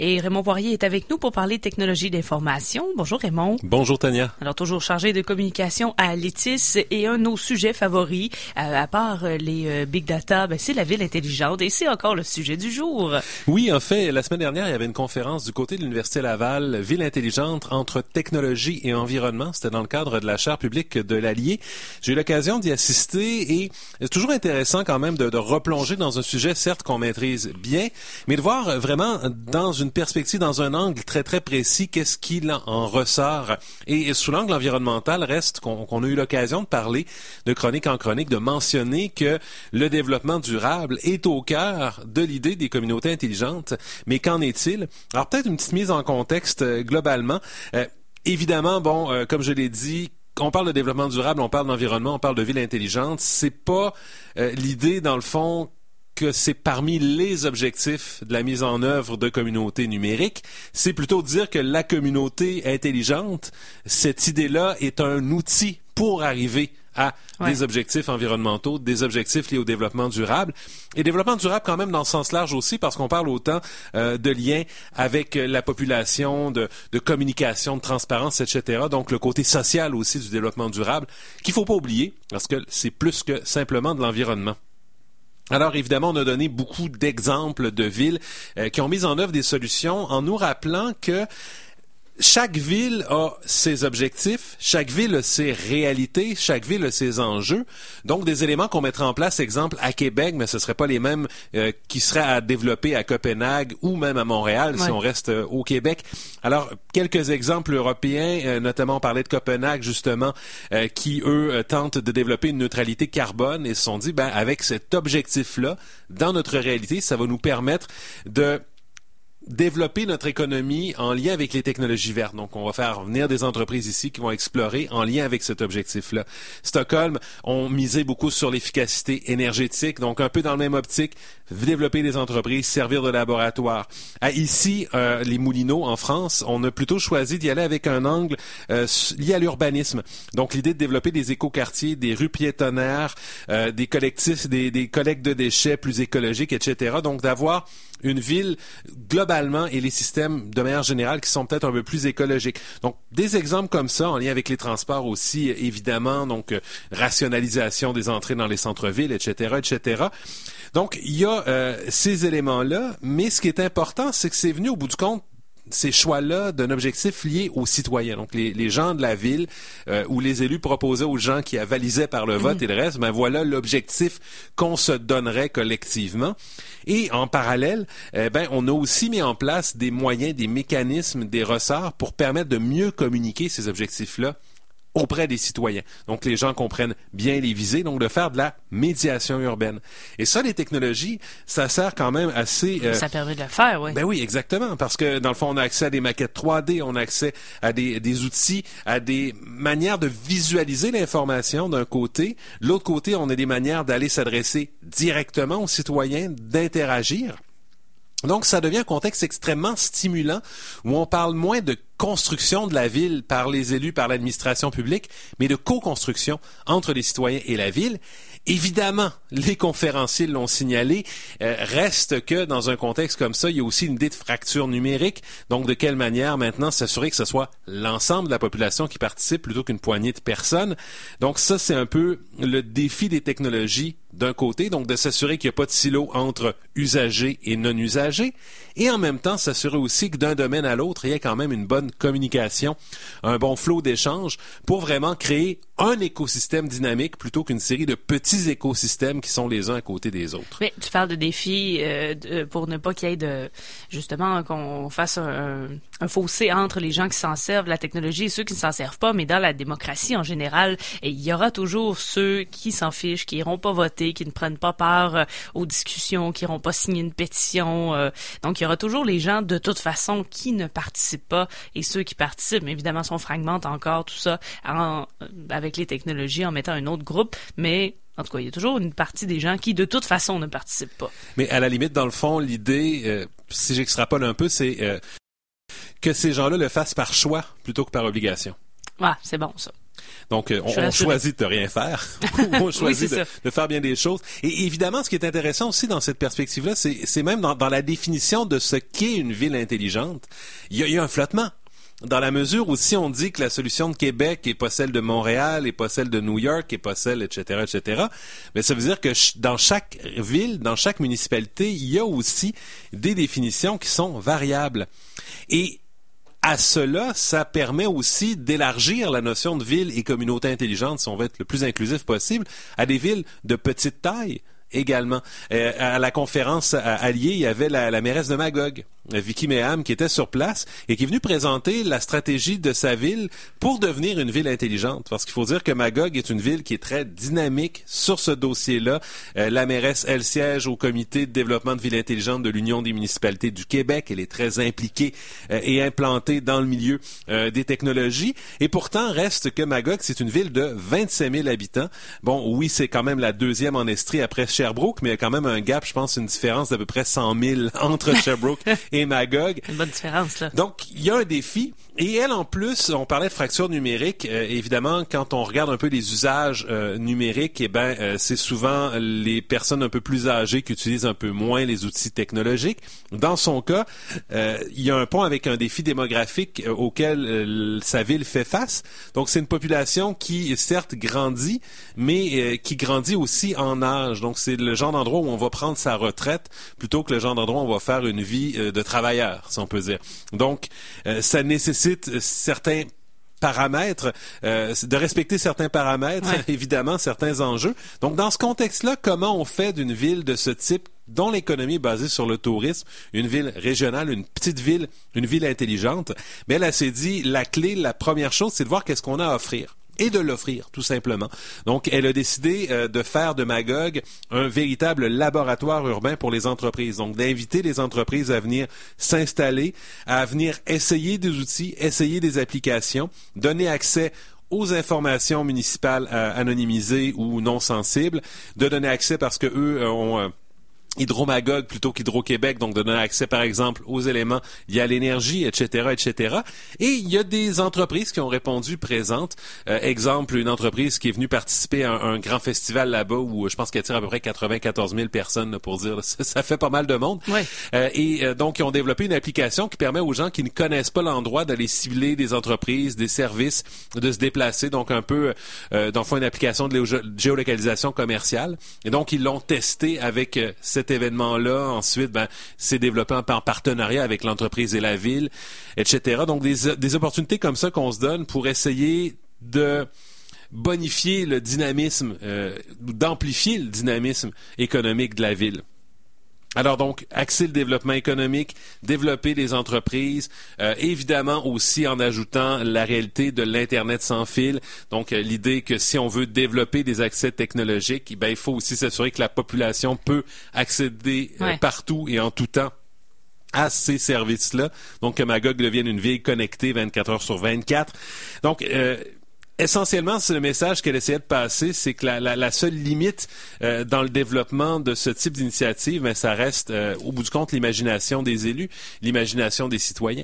Et Raymond Poirier est avec nous pour parler technologie d'information. Bonjour Raymond. Bonjour Tania. Alors toujours chargé de communication à Letis et un de nos sujets favoris, à part les big data, c'est la ville intelligente et c'est encore le sujet du jour. Oui, en fait, la semaine dernière, il y avait une conférence du côté de l'Université Laval, Ville intelligente entre technologie et environnement. C'était dans le cadre de la chaire publique de l'Allier. J'ai eu l'occasion d'y assister et c'est toujours intéressant quand même de replonger dans un sujet, certes, qu'on maîtrise bien, mais de voir vraiment dans une perspective, dans un angle très, très précis, qu'est-ce qu'il en ressort. Et sous l'angle environnemental, reste qu'on a eu l'occasion de parler de chronique en chronique, de mentionner que le développement durable est au cœur de l'idée des communautés intelligentes. Mais qu'en est-il? Alors, peut-être une petite mise en contexte globalement. Évidemment, comme je l'ai dit, on parle de développement durable, on parle d'environnement, on parle de ville intelligente. C'est pas l'idée, dans le fond, que c'est parmi les objectifs de la mise en œuvre de communautés numériques. C'est plutôt dire que la communauté intelligente, cette idée-là est un outil pour arriver à des objectifs environnementaux, des objectifs liés au développement durable. Et développement durable quand même dans le sens large aussi, parce qu'on parle autant de liens avec la population, de communication, de transparence, etc. Donc le côté social aussi du développement durable, qu'il faut pas oublier, parce que c'est plus que simplement de l'environnement. Alors évidemment, on a donné beaucoup d'exemples de villes qui ont mis en œuvre des solutions en nous rappelant que chaque ville a ses objectifs, chaque ville a ses réalités, chaque ville a ses enjeux. Donc, des éléments qu'on mettrait en place, exemple, à Québec, mais ce ne seraient pas les mêmes qui seraient à développer à Copenhague ou même à Montréal, si on reste au Québec. Alors, quelques exemples européens, notamment on parlait de Copenhague, justement, qui, eux, tentent de développer une neutralité carbone et se sont dit, avec cet objectif-là, dans notre réalité, ça va nous permettre de développer notre économie en lien avec les technologies vertes. Donc, on va faire venir des entreprises ici qui vont explorer en lien avec cet objectif-là. Stockholm ont misé beaucoup sur l'efficacité énergétique, donc un peu dans le même optique, développer des entreprises, servir de laboratoire. Ici, les Moulineaux, en France, on a plutôt choisi d'y aller avec un angle lié à l'urbanisme. Donc, l'idée de développer des écoquartiers, des rues piétonnaires, des collectifs, des collectes de déchets plus écologiques, etc. Donc, d'avoir une ville globalement et les systèmes de manière générale qui sont peut-être un peu plus écologiques. Donc, des exemples comme ça, en lien avec les transports aussi, évidemment, donc rationalisation des entrées dans les centres-villes, etc., etc. Donc, il y a ces éléments-là, mais ce qui est important, c'est que c'est venu au bout du compte ces choix-là d'un objectif lié aux citoyens. Donc, les gens de la ville ou les élus proposaient aux gens qui avalisaient par le vote et le reste, voilà l'objectif qu'on se donnerait collectivement. Et en parallèle, on a aussi mis en place des moyens, des mécanismes, des ressorts pour permettre de mieux communiquer ces objectifs-là auprès des citoyens. Donc, les gens comprennent bien les visées, donc de faire de la médiation urbaine. Et ça, les technologies, ça sert quand même assez... Ça permet de le faire, oui. Ben oui, exactement, parce que dans le fond, on a accès à des maquettes 3D, on a accès à des outils, à des manières de visualiser l'information d'un côté. De l'autre côté, on a des manières d'aller s'adresser directement aux citoyens, d'interagir. Donc, ça devient un contexte extrêmement stimulant où on parle moins de construction de la ville par les élus, par l'administration publique, mais de co-construction entre les citoyens et la ville. Évidemment, les conférenciers l'ont signalé, reste que dans un contexte comme ça, il y a aussi une idée de fracture numérique. Donc, de quelle manière maintenant s'assurer que ce soit l'ensemble de la population qui participe plutôt qu'une poignée de personnes. Donc, ça, c'est un peu le défi des technologies d'un côté, donc de s'assurer qu'il n'y a pas de silo entre usagers et non-usagers, et en même temps s'assurer aussi que d'un domaine à l'autre, il y a quand même une bonne communication, un bon flot d'échanges pour vraiment créer un écosystème dynamique plutôt qu'une série de petits écosystèmes qui sont les uns à côté des autres. Mais tu parles de défis pour ne pas qu'il y ait justement qu'on fasse un fossé entre les gens qui s'en servent, la technologie, et ceux qui ne s'en servent pas, mais dans la démocratie en général, il y aura toujours ceux qui s'en fichent, qui iront pas voter, qui ne prennent pas part aux discussions, qui iront pas signer une pétition. Donc, il y aura toujours les gens, de toute façon, qui ne participent pas, et ceux qui participent, évidemment, on fragmente encore tout ça avec les technologies en mettant un autre groupe, mais en tout cas, il y a toujours une partie des gens qui, de toute façon, ne participent pas. Mais à la limite, dans le fond, l'idée, si j'extrapole un peu, c'est que ces gens-là le fassent par choix plutôt que par obligation. Ah, c'est bon, ça. Donc, on choisit de rien faire. On choisit de faire bien des choses. Et évidemment, ce qui est intéressant aussi dans cette perspective-là, c'est même dans la définition de ce qu'est une ville intelligente, il y a un flottement. Dans la mesure où si on dit que la solution de Québec est pas celle de Montréal, est pas celle de New York, est pas celle, etc., mais ça veut dire que dans chaque ville, dans chaque municipalité, il y a aussi des définitions qui sont variables. Et à cela, ça permet aussi d'élargir la notion de ville et communauté intelligente, si on veut être le plus inclusif possible, à des villes de petite taille également. À la conférence alliée, il y avait la mairesse de Magog, Vicky Meham, qui était sur place et qui est venue présenter la stratégie de sa ville pour devenir une ville intelligente. Parce qu'il faut dire que Magog est une ville qui est très dynamique sur ce dossier-là. La mairesse, elle siège au comité de développement de ville intelligente de l'Union des municipalités du Québec. Elle est très impliquée et implantée dans le milieu des technologies. Et pourtant, reste que Magog, c'est une ville de 27 000 habitants. Bon, oui, c'est quand même la deuxième en Estrie après Sherbrooke, mais il y a quand même un gap, je pense, une différence d'à peu près 100 000 entre Sherbrooke et Magog. Une bonne différence, là. Donc, il y a un défi. Et elle, en plus, on parlait de fracture numérique. Évidemment, quand on regarde un peu les usages numériques, c'est souvent les personnes un peu plus âgées qui utilisent un peu moins les outils technologiques. Dans son cas, il y a un pont avec un défi démographique auquel sa ville fait face. Donc, c'est une population qui, certes, grandit, mais qui grandit aussi en âge. Donc, c'est le genre d'endroit où on va prendre sa retraite plutôt que le genre d'endroit où on va faire une vie de travailleur, si on peut dire. Donc, ça nécessite certains paramètres, de respecter certains paramètres, évidemment, certains enjeux. Donc, dans ce contexte-là, comment on fait d'une ville de ce type dont l'économie est basée sur le tourisme, une ville régionale, une petite ville, une ville intelligente? Mais elle s'est dit, la clé, la première chose, c'est de voir qu'est-ce qu'on a à offrir. Et de l'offrir, tout simplement. Donc, elle a décidé de faire de Magog un véritable laboratoire urbain pour les entreprises. Donc, d'inviter les entreprises à venir s'installer, à venir essayer des outils, essayer des applications, donner accès aux informations municipales anonymisées ou non sensibles, de donner accès parce que eux ont Hydro-Magog plutôt qu'Hydro-Québec, donc de donner accès, par exemple, aux éléments liés à l'énergie, etc., etc. Et il y a des entreprises qui ont répondu présentes. Exemple, une entreprise qui est venue participer à un grand festival là-bas où je pense qu'elle attire à peu près 94 000 personnes, pour dire, ça fait pas mal de monde. Ouais. Donc, ils ont développé une application qui permet aux gens qui ne connaissent pas l'endroit d'aller cibler des entreprises, des services, de se déplacer. Donc, un peu, dans le fond, une application de géolocalisation commerciale. Et donc, ils l'ont testé avec cet événement-là. Ensuite, c'est développé en partenariat avec l'entreprise et la ville, etc. Donc, des opportunités comme ça qu'on se donne pour essayer de bonifier le dynamisme, d'amplifier le dynamisme économique de la ville. Alors donc, axer le développement économique, développer les entreprises, évidemment aussi en ajoutant la réalité de l'Internet sans fil. Donc, l'idée que si on veut développer des accès technologiques, il faut aussi s'assurer que la population peut accéder partout et en tout temps à ces services-là. Donc, que Magog devienne une ville connectée 24 heures sur 24. Donc, essentiellement, c'est le message qu'elle essayait de passer, c'est que la seule limite dans le développement de ce type d'initiative, mais ça reste, au bout du compte, l'imagination des élus, l'imagination des citoyens.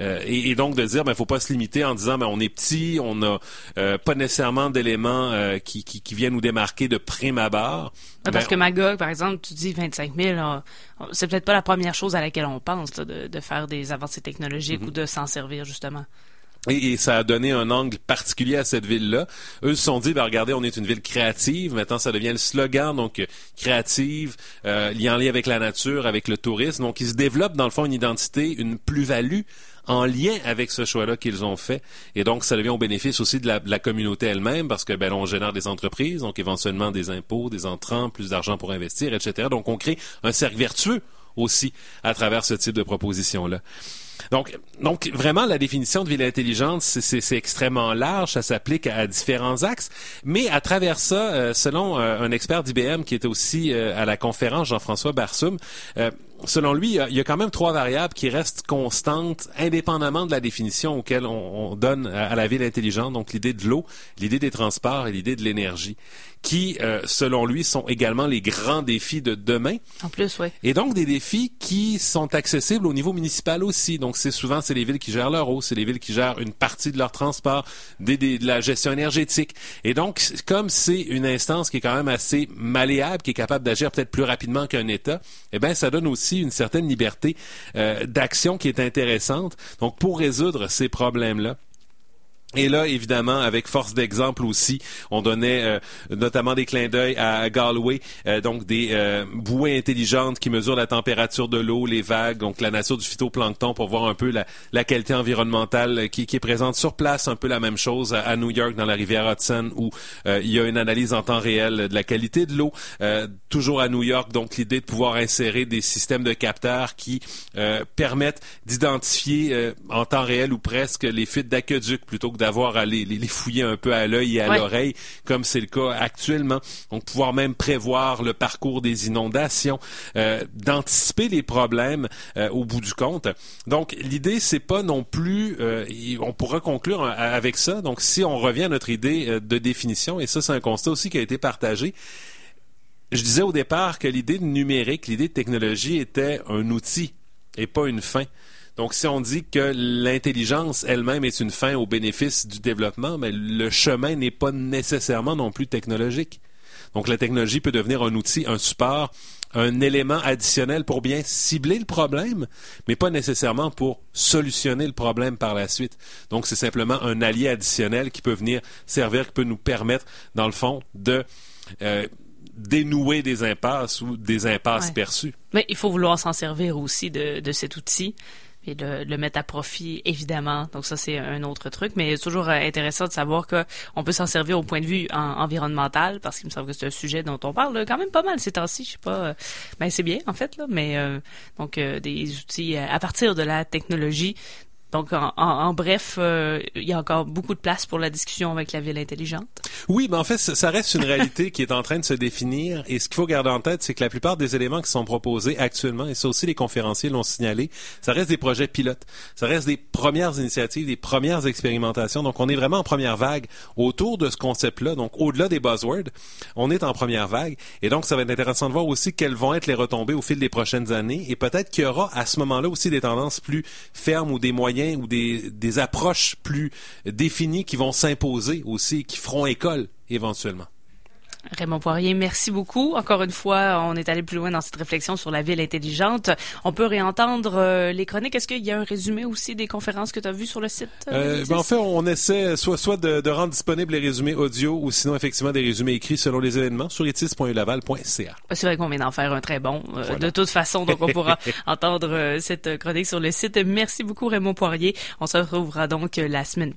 Et donc de dire, faut pas se limiter en disant, on est petit, on n'a pas nécessairement d'éléments qui viennent nous démarquer de prime abord. Parce que Magog, par exemple, tu dis 25 000, c'est peut-être pas la première chose à laquelle on pense, là, de faire des avancées technologiques ou de s'en servir, justement. Et ça a donné un angle particulier à cette ville-là. Eux se sont dit, regardez, on est une ville créative. Maintenant, ça devient le slogan, donc créative, en lien avec la nature, avec le tourisme. Donc, ils se développent, dans le fond, une identité, une plus-value en lien avec ce choix-là qu'ils ont fait. Et donc, ça devient au bénéfice aussi de la communauté elle-même, parce que on génère des entreprises, donc éventuellement des impôts, des entrants, plus d'argent pour investir, etc. Donc, on crée un cercle vertueux aussi à travers ce type de proposition-là. Donc vraiment, la définition de ville intelligente, c'est extrêmement large, ça s'applique à différents axes, mais à travers ça, selon un expert d'IBM qui était aussi à la conférence, Jean-François Barsoum, selon lui, il y a quand même 3 variables qui restent constantes, indépendamment de la définition auquel on donne à la ville intelligente, donc l'idée de l'eau, l'idée des transports et l'idée de l'énergie. qui, selon lui, sont également les grands défis de demain. En plus, oui. Et donc, des défis qui sont accessibles au niveau municipal aussi. Donc, c'est les villes qui gèrent leur eau, c'est les villes qui gèrent une partie de leur transport, de la gestion énergétique. Et donc, comme c'est une instance qui est quand même assez malléable, qui est capable d'agir peut-être plus rapidement qu'un État, eh bien, ça donne aussi une certaine liberté d'action qui est intéressante. Donc, pour résoudre ces problèmes-là, et là, évidemment, avec force d'exemple aussi, on donnait notamment des clins d'œil à Galway, donc des bouées intelligentes qui mesurent la température de l'eau, les vagues, donc la nature du phytoplancton pour voir un peu la qualité environnementale qui est présente sur place. Un peu la même chose à New York, dans la rivière Hudson, où il y a une analyse en temps réel de la qualité de l'eau. Toujours à New York, donc l'idée de pouvoir insérer des systèmes de capteurs qui permettent d'identifier en temps réel ou presque les fuites d'aqueduc plutôt que d'avoir à les fouiller un peu à l'œil et à l'oreille, comme c'est le cas actuellement. Donc, pouvoir même prévoir le parcours des inondations, d'anticiper les problèmes au bout du compte. Donc, l'idée, c'est pas non plus... on pourra conclure avec ça. Donc, si on revient à notre idée de définition, et ça, c'est un constat aussi qui a été partagé, je disais au départ que l'idée de numérique, l'idée de technologie était un outil et pas une fin. Donc, si on dit que l'intelligence elle-même est une fin au bénéfice du développement, mais le chemin n'est pas nécessairement non plus technologique. Donc, la technologie peut devenir un outil, un support, un élément additionnel pour bien cibler le problème, mais pas nécessairement pour solutionner le problème par la suite. Donc, c'est simplement un allié additionnel qui peut venir servir, qui peut nous permettre, dans le fond, de dénouer des impasses ou des impasses perçues. Mais il faut vouloir s'en servir aussi de cet outil et le mettre à profit, évidemment. Donc ça, c'est un autre truc. Mais c'est toujours intéressant de savoir qu'on peut s'en servir au point de vue environnemental, parce qu'il me semble que c'est un sujet dont on parle quand même pas mal ces temps-ci. Je sais pas, ben c'est bien, en fait, là. Mais donc, des outils à partir de la technologie. Donc, en bref, il y a encore beaucoup de place pour la discussion avec la ville intelligente. Oui, mais en fait, ça reste une réalité qui est en train de se définir. Et ce qu'il faut garder en tête, c'est que la plupart des éléments qui sont proposés actuellement, et ça aussi les conférenciers l'ont signalé, ça reste des projets pilotes. Ça reste des premières initiatives, des premières expérimentations. Donc, on est vraiment en première vague autour de ce concept-là. Donc, au-delà des buzzwords, on est en première vague. Et donc, ça va être intéressant de voir aussi quelles vont être les retombées au fil des prochaines années. Et peut-être qu'il y aura à ce moment-là aussi des tendances plus fermes ou des moyens ou des approches plus définies qui vont s'imposer aussi, qui feront école éventuellement. Raymond Poirier, merci beaucoup. Encore une fois, on est allé plus loin dans cette réflexion sur la ville intelligente. On peut réentendre les chroniques. Est-ce qu'il y a un résumé aussi des conférences que tu as vues sur le site? En fait, on essaie soit de rendre disponibles les résumés audio ou sinon effectivement des résumés écrits selon les événements sur etis.ulaval.ca. C'est vrai qu'on vient d'en faire un très bon. Voilà. De toute façon, donc on pourra entendre cette chronique sur le site. Merci beaucoup Raymond Poirier. On se retrouvera donc la semaine prochaine.